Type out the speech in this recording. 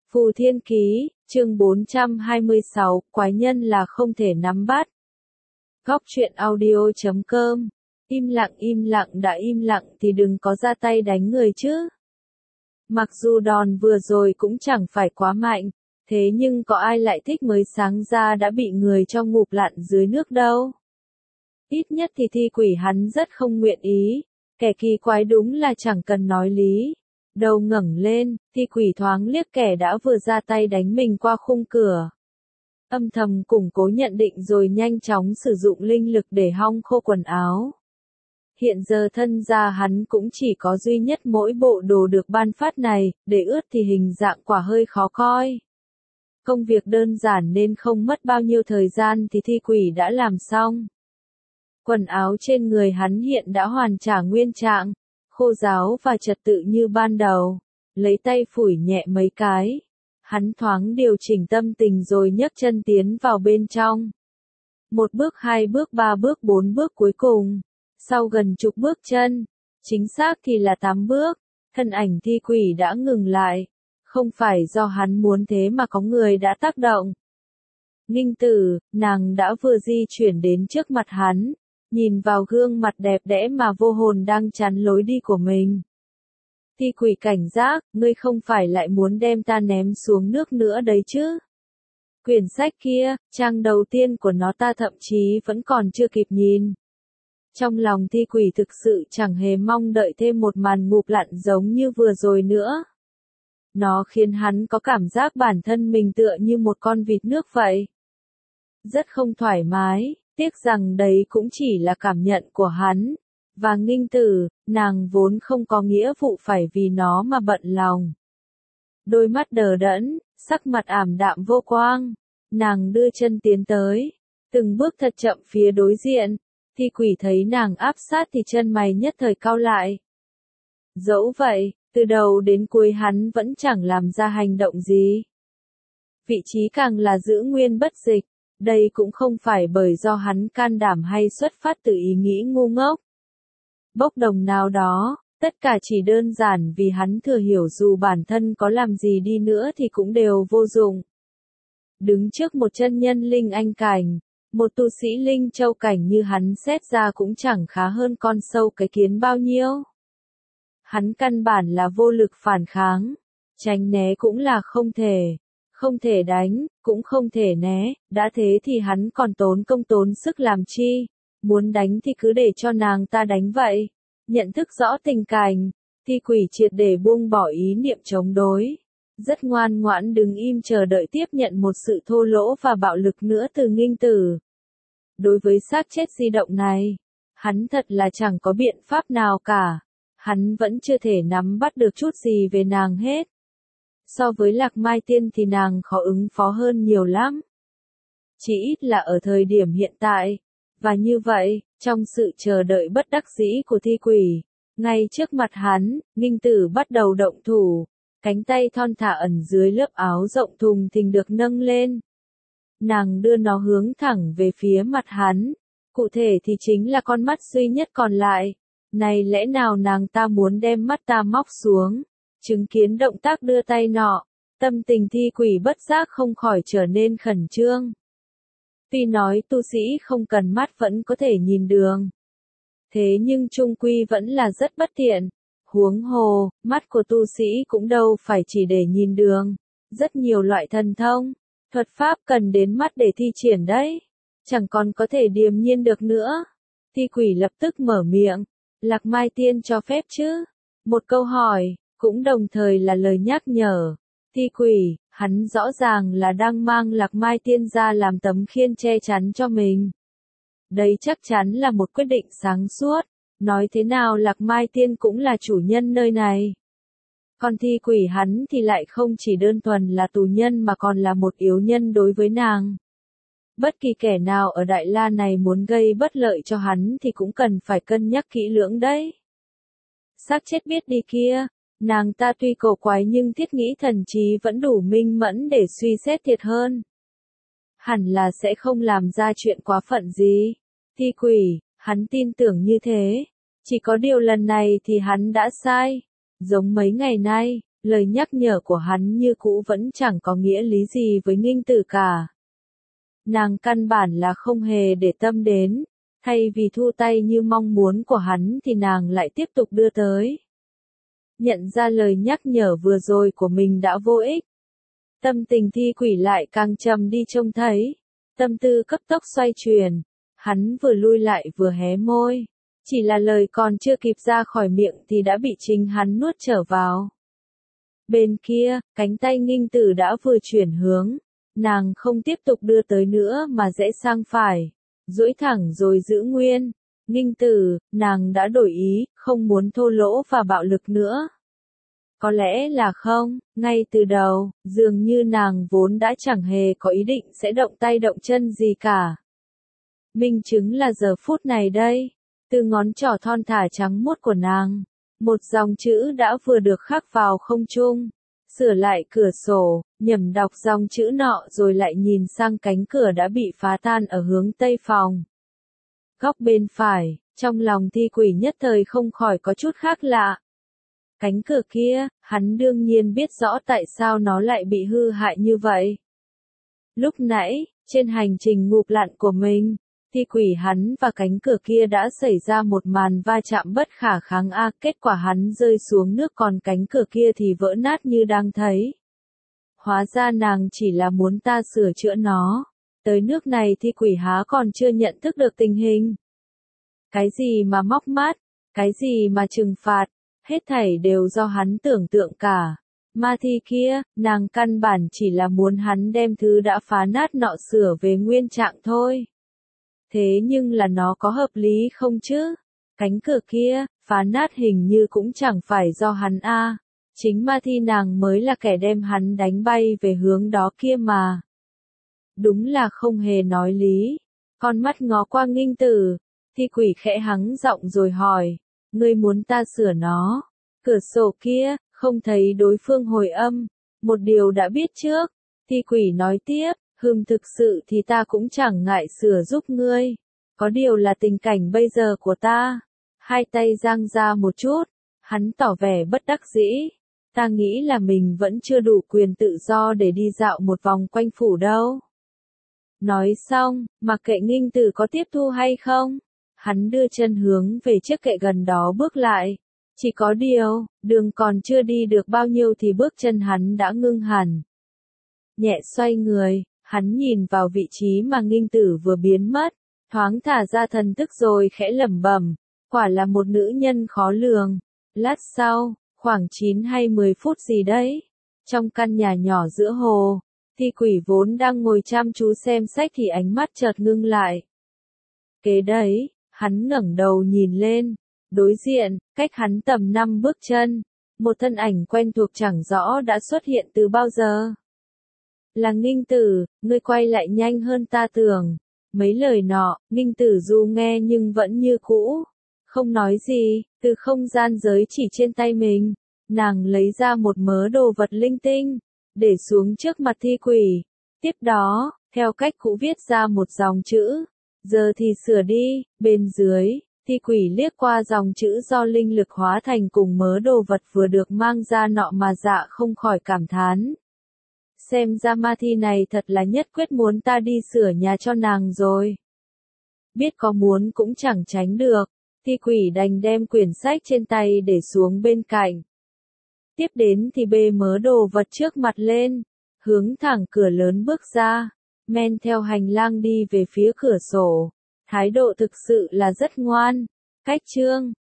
Phù Thiên Ký, chương 426, quái nhân là không thể nắm bắt. Góc truyện audio.com. Im lặng đã im lặng thì đừng có ra tay đánh người chứ. Mặc dù đòn vừa rồi cũng chẳng phải quá mạnh, thế nhưng có ai lại thích mới sáng ra đã bị người cho ngụp lặn dưới nước đâu. Ít nhất thì thi quỷ hắn rất không nguyện ý, kẻ kỳ quái đúng là chẳng cần nói lý. Đầu ngẩng lên, thi quỷ thoáng liếc kẻ đã vừa ra tay đánh mình qua khung cửa. Âm thầm củng cố nhận định rồi nhanh chóng sử dụng linh lực để hong khô quần áo. Hiện giờ thân da hắn cũng chỉ có duy nhất mỗi bộ đồ được ban phát này, để ướt thì hình dạng quả hơi khó coi. Công việc đơn giản nên không mất bao nhiêu thời gian thì thi quỷ đã làm xong. Quần áo trên người hắn hiện đã hoàn trả nguyên trạng, khô ráo và trật tự như ban đầu. Lấy tay phủi nhẹ mấy cái. Hắn thoáng điều chỉnh tâm tình rồi nhấc chân tiến vào bên trong. Một bước, hai bước, ba bước, bốn bước cuối cùng. Sau gần chục bước chân, chính xác thì là 8 bước, thân ảnh thi quỷ đã ngừng lại. Không phải do hắn muốn thế mà có người đã tác động. Nghinh Tử, nàng đã vừa di chuyển đến trước mặt hắn, nhìn vào gương mặt đẹp đẽ mà vô hồn đang chắn lối đi của mình. Thi quỷ cảnh giác, ngươi không phải lại muốn đem ta ném xuống nước nữa đấy chứ. Quyển sách kia, trang đầu tiên của nó ta thậm chí vẫn còn chưa kịp nhìn. Trong lòng thi quỷ thực sự chẳng hề mong đợi thêm một màn ngụp lặn giống như vừa rồi nữa. Nó khiến hắn có cảm giác bản thân mình tựa như một con vịt nước vậy. Rất không thoải mái, tiếc rằng đấy cũng chỉ là cảm nhận của hắn. Và Nghinh Tử, nàng vốn không có nghĩa vụ phải vì nó mà bận lòng. Đôi mắt đờ đẫn, sắc mặt ảm đạm vô quang. Nàng đưa chân tiến tới, từng bước thật chậm phía đối diện. Thi quỷ thấy nàng áp sát thì chân mày nhất thời cau lại. Dẫu vậy, từ đầu đến cuối hắn vẫn chẳng làm ra hành động gì. Vị trí càng là giữ nguyên bất dịch. Đây cũng không phải bởi do hắn can đảm hay xuất phát từ ý nghĩ ngu ngốc. Bốc đồng nào đó, tất cả chỉ đơn giản vì hắn thừa hiểu dù bản thân có làm gì đi nữa thì cũng đều vô dụng. Đứng trước một chân nhân linh anh cảnh, một tu sĩ linh châu cảnh như hắn xét ra cũng chẳng khá hơn con sâu cái kiến bao nhiêu. Hắn căn bản là vô lực phản kháng, tránh né cũng là không thể đánh, cũng không thể né, đã thế thì hắn còn tốn công tốn sức làm chi, muốn đánh thì cứ để cho nàng ta đánh vậy. Nhận thức rõ tình cảnh, thi quỷ triệt để buông bỏ ý niệm chống đối. Rất ngoan ngoãn đứng im chờ đợi tiếp nhận một sự thô lỗ và bạo lực nữa từ Nghinh Tử. Đối với xác chết di động này, hắn thật là chẳng có biện pháp nào cả. Hắn vẫn chưa thể nắm bắt được chút gì về nàng hết. So với Lạc Mai Tiên thì nàng khó ứng phó hơn nhiều lắm. Chỉ ít là ở thời điểm hiện tại. Và như vậy, trong sự chờ đợi bất đắc dĩ của thi quỷ, ngay trước mặt hắn, Nghinh Tử bắt đầu động thủ. Cánh tay thon thả ẩn dưới lớp áo rộng thùng thình được nâng lên. Nàng đưa nó hướng thẳng về phía mặt hắn. Cụ thể thì chính là con mắt duy nhất còn lại. Này lẽ nào nàng ta muốn đem mắt ta móc xuống? Chứng kiến động tác đưa tay nọ, tâm tình thi quỷ bất giác không khỏi trở nên khẩn trương. Tuy nói tu sĩ không cần mắt vẫn có thể nhìn đường. Thế nhưng chung quy vẫn là rất bất tiện. Huống hồ, mắt của tu sĩ cũng đâu phải chỉ để nhìn đường. Rất nhiều loại thần thông, thuật pháp cần đến mắt để thi triển đấy. Chẳng còn có thể điềm nhiên được nữa. Thi quỷ lập tức mở miệng. Lạc Mai Tiên cho phép chứ? Một câu hỏi, cũng đồng thời là lời nhắc nhở. Thi quỷ, hắn rõ ràng là đang mang Lạc Mai Tiên ra làm tấm khiên che chắn cho mình. Đây chắc chắn là một quyết định sáng suốt. Nói thế nào Lạc Mai Tiên cũng là chủ nhân nơi này. Còn thi quỷ hắn thì lại không chỉ đơn thuần là tù nhân mà còn là một yếu nhân đối với nàng. Bất kỳ kẻ nào ở Đại La này muốn gây bất lợi cho hắn thì cũng cần phải cân nhắc kỹ lưỡng đấy. Xác chết biết đi kia, nàng ta tuy cổ quái nhưng thiết nghĩ thần trí vẫn đủ minh mẫn để suy xét thiệt hơn. Hẳn là sẽ không làm ra chuyện quá phận gì. Thi quỷ, hắn tin tưởng như thế. Chỉ có điều lần này thì hắn đã sai. Giống mấy ngày nay, lời nhắc nhở của hắn như cũ vẫn chẳng có nghĩa lý gì với Nghinh Tử cả. Nàng căn bản là không hề để tâm đến, thay vì thu tay như mong muốn của hắn thì nàng lại tiếp tục đưa tới. Nhận ra lời nhắc nhở vừa rồi của mình đã vô ích. Tâm tình Thi Quỷ lại càng trầm đi trông thấy. Tâm tư cấp tốc xoay chuyển. Hắn vừa lui lại vừa hé môi. Chỉ là lời còn chưa kịp ra khỏi miệng thì đã bị chính hắn nuốt trở vào. Bên kia, cánh tay Nghinh Tử đã vừa chuyển hướng. Nàng không tiếp tục đưa tới nữa mà rẽ sang phải. Duỗi thẳng rồi giữ nguyên. Nghinh Tử, nàng đã đổi ý, không muốn thô lỗ và bạo lực nữa. Có lẽ là không, ngay từ đầu, dường như nàng vốn đã chẳng hề có ý định sẽ động tay động chân gì cả. Minh chứng là giờ phút này đây, từ ngón trỏ thon thả trắng muốt của nàng, một dòng chữ đã vừa được khắc vào không trung. Sửa lại cửa sổ, nhẩm đọc dòng chữ nọ rồi lại nhìn sang cánh cửa đã bị phá tan ở hướng tây phòng. Góc bên phải, trong lòng Thi Quỷ nhất thời không khỏi có chút khác lạ. Cánh cửa kia, hắn đương nhiên biết rõ tại sao nó lại bị hư hại như vậy. Lúc nãy, trên hành trình ngụp lặn của mình, Thi Quỷ hắn và cánh cửa kia đã xảy ra một màn va chạm bất khả kháng kết quả hắn rơi xuống nước còn cánh cửa kia thì vỡ nát như đang thấy. Hóa ra nàng chỉ là muốn ta sửa chữa nó. Tới nước này Thi Quỷ há còn chưa nhận thức được tình hình. Cái gì mà móc mát, cái gì mà trừng phạt, hết thảy đều do hắn tưởng tượng cả. Ma thi kia, nàng căn bản chỉ là muốn hắn đem thứ đã phá nát nọ sửa về nguyên trạng thôi. Thế nhưng là nó có hợp lý không chứ? Cánh cửa kia, phá nát hình như cũng chẳng phải do hắn chính ma thi nàng mới là kẻ đem hắn đánh bay về hướng đó kia mà. Đúng là không hề nói lý. Con mắt ngó qua Nghinh Tử, Thi Quỷ khẽ hắng giọng rồi hỏi, ngươi muốn ta sửa nó? Cửa sổ kia, không thấy đối phương hồi âm, một điều đã biết trước. Thi Quỷ nói tiếp, thực sự thì ta cũng chẳng ngại sửa giúp ngươi. Có điều là tình cảnh bây giờ của ta. Hai tay giang ra một chút, hắn tỏ vẻ bất đắc dĩ. Ta nghĩ là mình vẫn chưa đủ quyền tự do để đi dạo một vòng quanh phủ đâu. Nói xong, mặc kệ Nghinh Tử có tiếp thu hay không, hắn đưa chân hướng về chiếc kệ gần đó bước lại. Chỉ có điều, đường còn chưa đi được bao nhiêu thì bước chân hắn đã ngưng hẳn. Nhẹ xoay người, hắn nhìn vào vị trí mà Nghinh Tử vừa biến mất, thoáng thả ra thần thức rồi khẽ lẩm bẩm, quả là một nữ nhân khó lường. Lát sau, khoảng 9 hay 10 phút gì đấy, trong căn nhà nhỏ giữa hồ, Thi Quỷ vốn đang ngồi chăm chú xem sách thì ánh mắt chợt ngưng lại. Kế đấy, hắn ngẩng đầu nhìn lên, đối diện, cách hắn tầm 5 bước chân, một thân ảnh quen thuộc chẳng rõ đã xuất hiện từ bao giờ. Là Nghinh Tử, ngươi quay lại nhanh hơn ta tưởng. Mấy lời nọ, Nghinh Tử dù nghe nhưng vẫn như cũ. Không nói gì, từ không gian giới chỉ trên tay mình, nàng lấy ra một mớ đồ vật linh tinh, để xuống trước mặt Thi Quỷ. Tiếp đó, theo cách cũ viết ra một dòng chữ. Giờ thì sửa đi, bên dưới, Thi Quỷ liếc qua dòng chữ do linh lực hóa thành cùng mớ đồ vật vừa được mang ra nọ mà dạ không khỏi cảm thán. Xem ra ma thi này thật là nhất quyết muốn ta đi sửa nhà cho nàng rồi. Biết có muốn cũng chẳng tránh được, Thi Quỷ đành đem quyển sách trên tay để xuống bên cạnh. Tiếp đến thì bê mớ đồ vật trước mặt lên, hướng thẳng cửa lớn bước ra, men theo hành lang đi về phía cửa sổ. Thái độ thực sự là rất ngoan. Cách chương